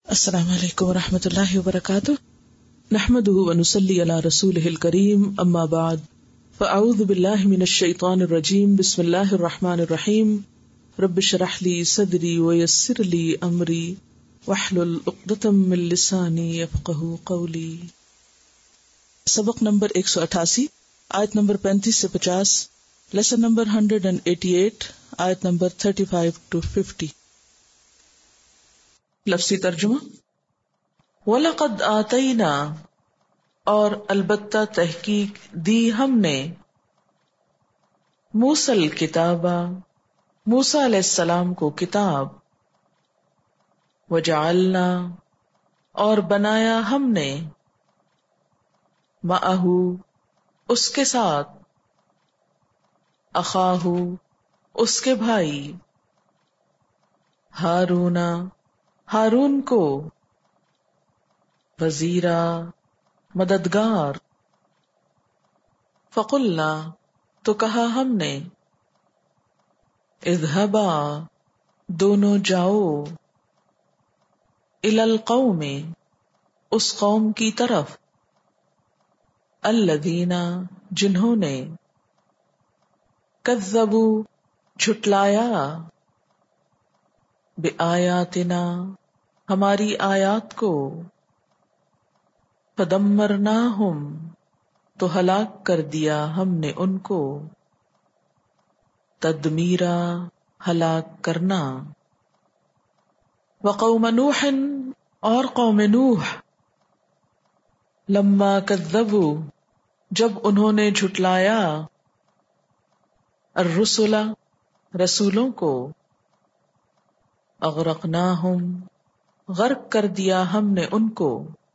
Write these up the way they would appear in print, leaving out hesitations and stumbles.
السلام علیکم ورحمۃ اللہ وبرکاتہ، نحمده ونصلی علی رسوله الکریم، اما بعد فاعوذ باللہ من الشیطان الرجیم، بسم اللہ الرحمن الرحیم، رب اشرح لی صدری ویسر لی امری واحلل عقدۃ من لسانی یفقهوا قولی۔ سبق نمبر 188، آیت نمبر 35 سے 50، لیسن نمبر 188، آیت نمبر 35 to 50۔ لفظی ترجمہ، وَلَقَدْ آتَيْنَا، اور البتہ تحقیق دی ہم نے، موسیٰ الکتاب، موسیٰ علیہ السلام کو کتاب، وَجَعَلْنَا، اور بنایا ہم نے، مَعَہُ، اس کے ساتھ، اخاہ، اس کے بھائی، ہارون، ہارون کو، وزیرا، مددگار، فقلنا، تو کہا ہم نے، اذهبا، دونوں جاؤ، الی القوم، اس قوم کی طرف، الذین، جنہوں نے، کذبوا، جھٹلایا، بآیاتنا، ہماری آیات کو، فدمرناہم، تو ہلاک کر دیا ہم نے ان کو، تدمیرا، ہلاک کرنا، وقوم نوح، اور قوم نوح، لما کذبوا، جب انہوں نے جھٹلایا، الرسل، رسولوں کو، اغرقناہم، غرق کر دیا ہم نے ان کو،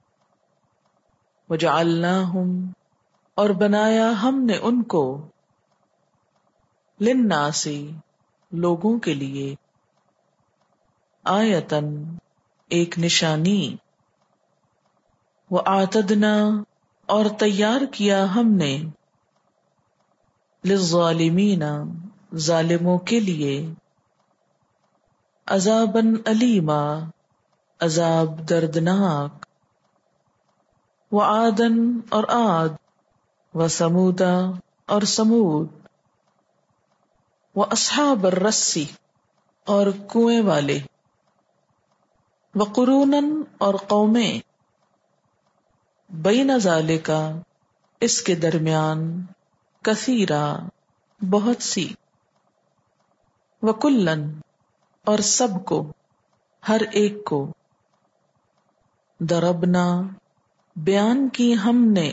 وجعلناہم، اور بنایا ہم نے ان کو، للناس، لوگوں کے لیے، آیتن، ایک نشانی، وآتدنا، اور تیار کیا ہم نے، للظالمین، ظالموں کے لیے، عذاباً علیما، عذاب دردناک، وعاداً، اور عاد، وثمودا، اور ثمود، واصحاب الرس، اور کنویں والے، وقروناً، اور قومیں، بین ذالک، اس کے درمیان، کثیرا، بہت سی، وکلاً، اور سب کو، ہر ایک کو، ضربنا، بیان کی ہم نے،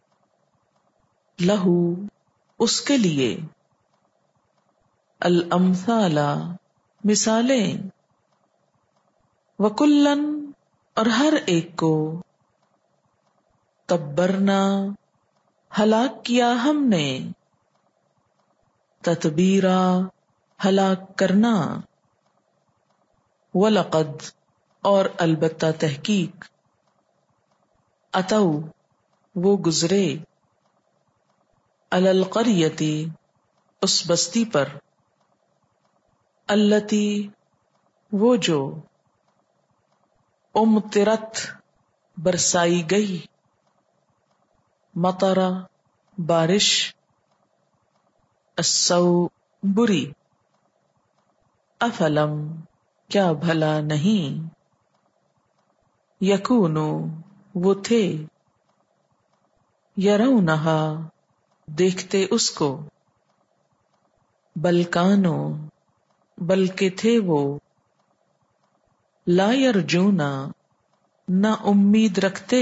لہو، اس کے لیے، الامثال، مثالیں، وکلاً، اور ہر ایک کو، تبرنا، ہلاک کیا ہم نے، تتبیرا، ہلاک کرنا، وَلَقَدْ، اور البتہ تحقیق، اتوا، وہ گزرے، علی القریۃ، اس بستی پر، التی، وہ جو، امطرت، برسائی گئی، مطر، بارش، السوء، بری، افلم، کیا بھلا نہیں، یکونو، وہ تھے، یرونہا، دیکھتے اس کو، بل کانو، بلکہ تھے وہ، لا یرجونا، نہ امید رکھتے،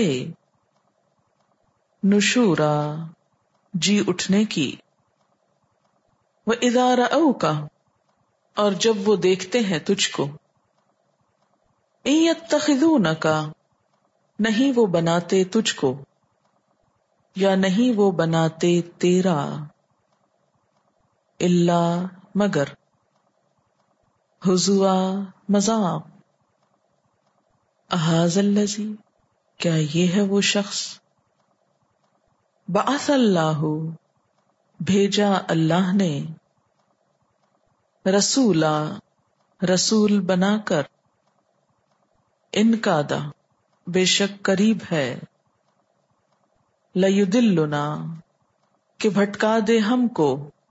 نشورا، جی اٹھنے کی، وَإِذَا رَأَوْكَ، اور جب وہ دیکھتے ہیں تجھ کو، إِن يَتَّخِذُونَكَ، نہیں وہ بناتے تجھ کو، یا نہیں وہ بناتے تیرا، الا، مگر، ہزوا، مذاق، اہذا الذی، کیا یہ ہے وہ شخص، بعث اللہ، بھیجا اللہ نے، رسولا، رسول بنا کر، ان کادا بے شک قریب ہے، لیدلنا کہ بھٹکا دے ہم کو،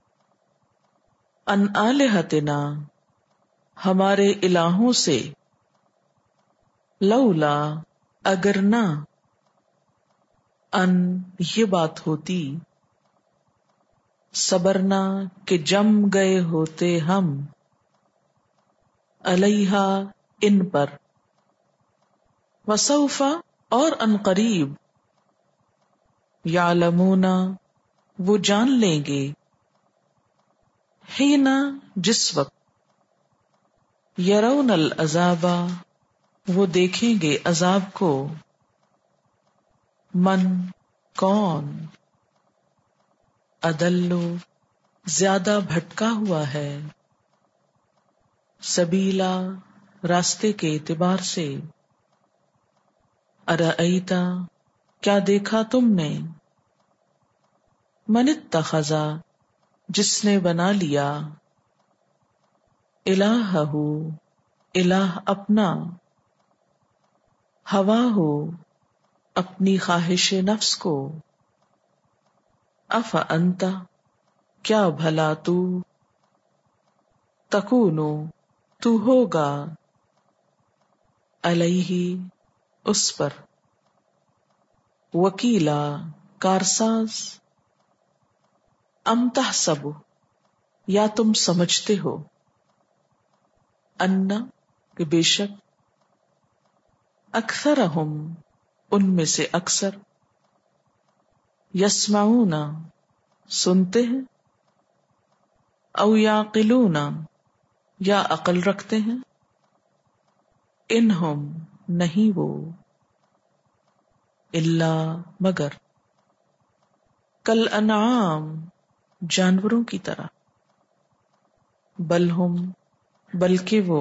ان آلہتنا ہمارے الہوں سے، لولا اگر نہ، ان یہ بات ہوتی، صبرنا کہ جم گئے ہوتے ہم، علیہا ان پر، وسوف اور ان قریب، یعلمون وہ جان لیں گے، حین جس وقت، یرون العذاب وہ دیکھیں گے عذاب کو، من کون، اضل زیادہ بھٹکا ہوا ہے، سبیلا راستے کے اعتبار سے، ارأیت کیا دیکھا تم نے، من اتخذ جس نے بنا لیا، الہہ الہ اپنا، ہواہ اپنی خواہش نفس کو، افانت کیا بھلا تو، تکون تو ہوگا، علیہ اس پر، وکیلا کارساز، ام تحسب یا تم سمجھتے ہو، ان کہ بے شک، اکثرہم ان میں سے اکثر، یسمعون سنتے ہیں، او یعقلون یا عقل رکھتے ہیں، انہم نہیں وہ، الا مگر، کل انعام جانوروں کی طرح، بل ہم بلکہ وہ،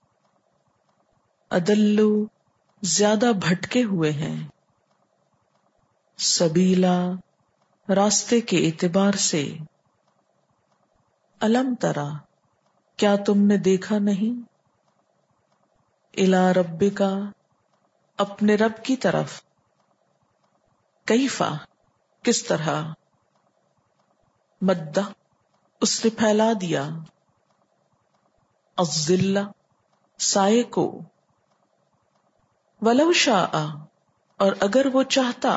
اضل زیادہ بھٹکے ہوئے ہیں، سبیلا راستے کے اعتبار سے، الم ترا کیا تم نے دیکھا نہیں، الی ربک اپنے رب کی طرف، کیفا کس طرح، مدہ اس نے پھیلا دیا، الظل سائے کو، ولو شاء اور اگر وہ چاہتا،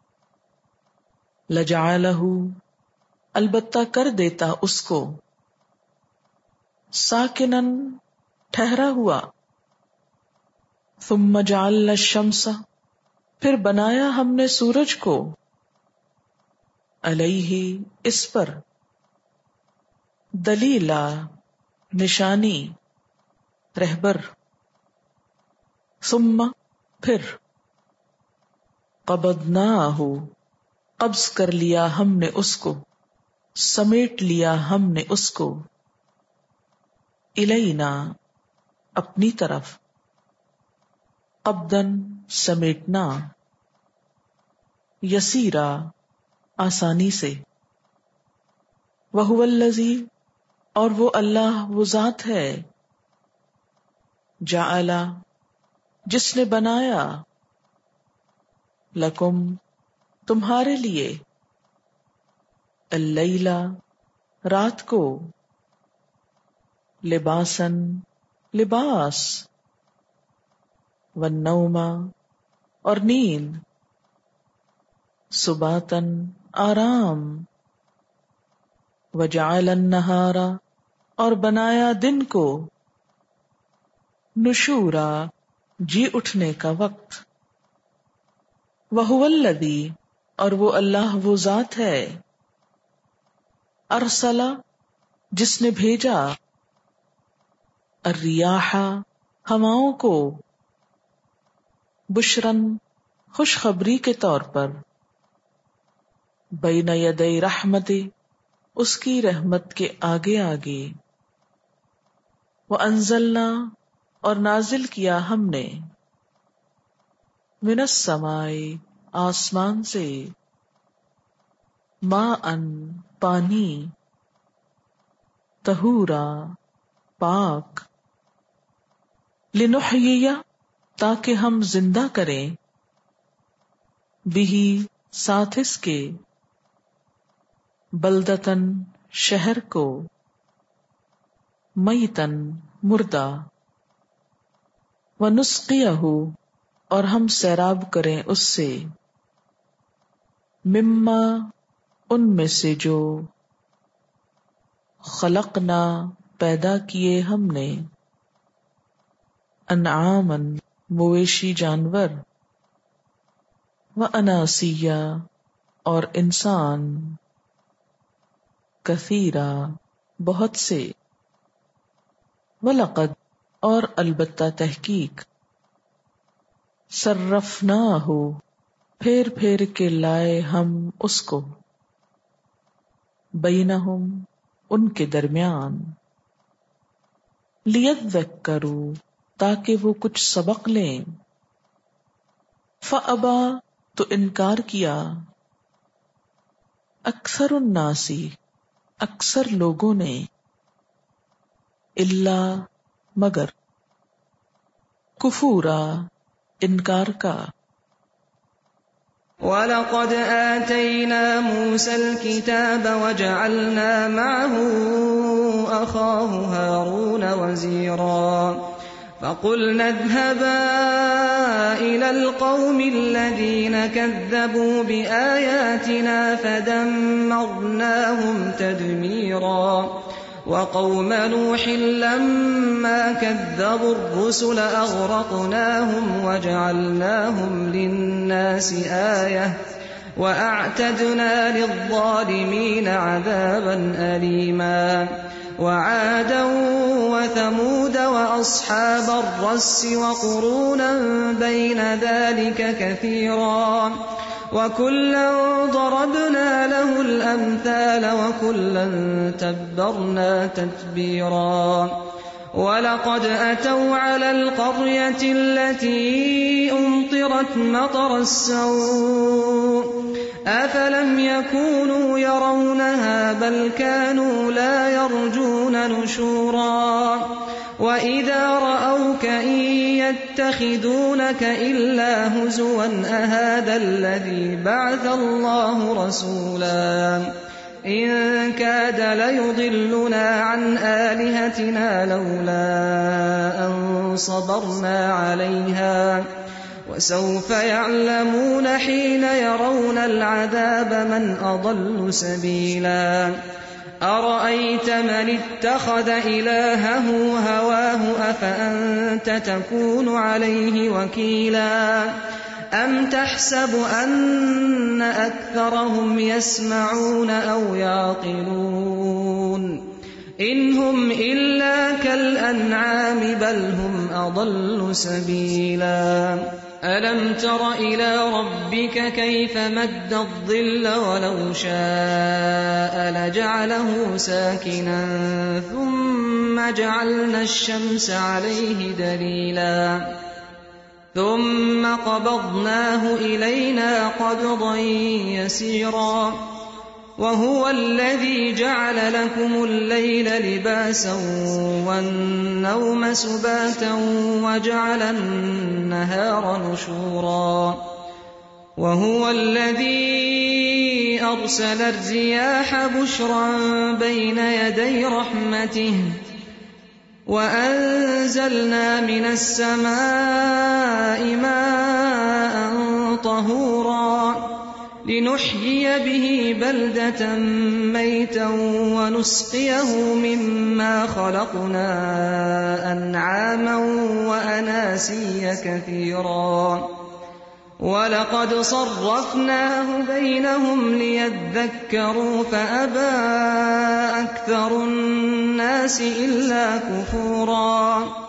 لجعلہ البتہ کر دیتا اس کو، ساکنن ٹھہرا ہوا، ثم جعلنا الشمس پھر بنایا ہم نے سورج کو، علیہ اس پر، دلیلا نشانی، رہبر، ثم پھر، قبضناہ قبض کر لیا ہم نے اس کو، سمیٹ لیا ہم نے اس کو، الینا اپنی طرف، قبضن سمیٹنا، یسیرا آسانی سے، وہو الذی اور وہ اللہ وہ ذات ہے، جعل جس نے بنایا، لکم تمہارے لیے، اللیل رات کو، لباسن لباس، والنوم اور نیند، سباتن آرام، وجعل النہار اور بنایا دن کو، نشورا جی اٹھنے کا وقت، وہو الذی اور وہ اللہ وہ ذات ہے، ارسل جس نے بھیجا، الریاح ہواؤں کو، بشرن خوشخبری کے طور پر، بین یدی رحمتی اس کی رحمت کے آگے آگے، وانزلنا اور نازل کیا ہم نے، من السماء آسمان سے، ماء پانی، طہورا پاک، لنحیی تاکہ ہم زندہ کریں بھی ساتھ اس کے بلدتن شہر کو میتن مردہ ونسقیہ اور ہم سیراب کریں اس سے مما ان میں سے جو خلقنا پیدا کیے ہم نے انعامن مویشی جانور واناسیا اور انسان کثیرا بہت سے وَلَقَدْ اور البتہ تحقیق صرفناہ پھیر پھیر کے لائے ہم اس کو بینہم ان کے درمیان لیذکروا تاکہ وہ کچھ سبق لیں فابا تو انکار کیا اکثر الناسی اکثر لوگوں نے الا مگر کفورا انکار کا وَلَقَدْ آتَيْنَا مُوسَى الْكِتَابَ وَجَعَلْنَا مَعَهُ أَخَاهُ هَارُونَ وَزِيرًا فَقُلْنَا اذْهَبَا إِلَى الْقَوْمِ الَّذِينَ كَذَّبُوا بِآيَاتِنَا فَدَمَّرْنَاهُمْ تَدْمِيرًا وَقَوْمَ نُوحٍ لَمَّا كَذَّبُوا الرُّسُلَ أَغْرَقْنَاهُمْ وَجَعَلْنَاهُمْ لِلنَّاسِ آيَةً وَأَعْتَدْنَا لِلظَّالِمِينَ عَذَابًا أَلِيمًا وَعَادًا وَثَمُودَ وَأَصْحَابَ الرَّسِّ وَقُرُونًا بَيْنَ ذَلِكَ كَثِيرًا وَكُلًّا ضَرَبْنَا لَهُ الْأَمْثَالَ وَكُلًّا تَبَّرْنَا تَتْبِيرًا وَلَقَدْ أَتَوْا عَلَى الْقَرْيَةِ الَّتِي أُمْطِرَتْ مَطَرَ السَّوْءِ أَفَلَمْ يَكُونُوا يَرَوْنَهَا بَلْ كَانُوا لَا يَرْجُونَ نُشُورًا وَإِذَا رَأَوْكَ إِن يَتَّخِذُونَكَ إِلَّا هُزُوًا أَهَذَا الَّذِي بَعَثَ اللَّهُ رَسُولًا إِن كَادَ لَيُضِلُّنَا عَنْ آلِهَتِنَا لَوْلَا أَن صَبَرْنَا عَلَيْهَا وَسَوْفَ يَعْلَمُونَ حِينَ يَرَوْنَ الْعَذَابَ مَنْ أَضَلُّ سَبِيلًا أَرَأَيْتَ مَنِ اتَّخَذَ إِلَٰهَهُ هَوَاهُ أَفَأَنْتَ تَكُونُ عَلَيْهِ وَكِيلًا أَمْ تَحْسَبُ أَنَّ أَكْثَرَهُمْ يَسْمَعُونَ أَوْ يَعْقِلُونَ إِنْ هُمْ إِلَّا كَالْأَنْعَامِ بَلْ هُمْ أَضَلُّ سَبِيلًا أَلَمْ تَرَ إِلَى رَبِّكَ كَيْفَ مَدَّ الظِّلَّ وَلَوْ شَاءَ لَجَعَلَهُ سَاكِنًا ثُمَّ جَعَلْنَا الشَّمْسَ عَلَيْهِ دَلِيلًا ثُمَّ قَبَضْنَاهُ إِلَيْنَا قَبْضًا يَسِيرًا وَهُوَ الَّذِي جَعَلَ لَكُمُ اللَّيْلَ لِبَاسًا وَالنَّوْمَ سُبَاتًا وَجَعَلَ النَّهَارَ نُشُورًا وَهُوَ الَّذِي أَرْسَلَ الرِّيَاحَ بُشْرًا بَيْنَ يَدَيْ رَحْمَتِهِ وَأَنزَلْنَا مِنَ السَّمَاءِ مَاءً طَهُورًا لِنُحْيِيَ بِهِ بَلْدَةً مَيْتًا وَنُسْقِيَهُ مِمَّا خَلَقْنَا أَنْعَامًا وَأَنَاسِيَّ كَثِيرًا وَلَقَدْ صَرَّفْنَاهُ بَيْنَهُمْ لِيَذَّكَّرُوا فَأَبَى أَكْثَرُ النَّاسِ إِلَّا كُفُورًا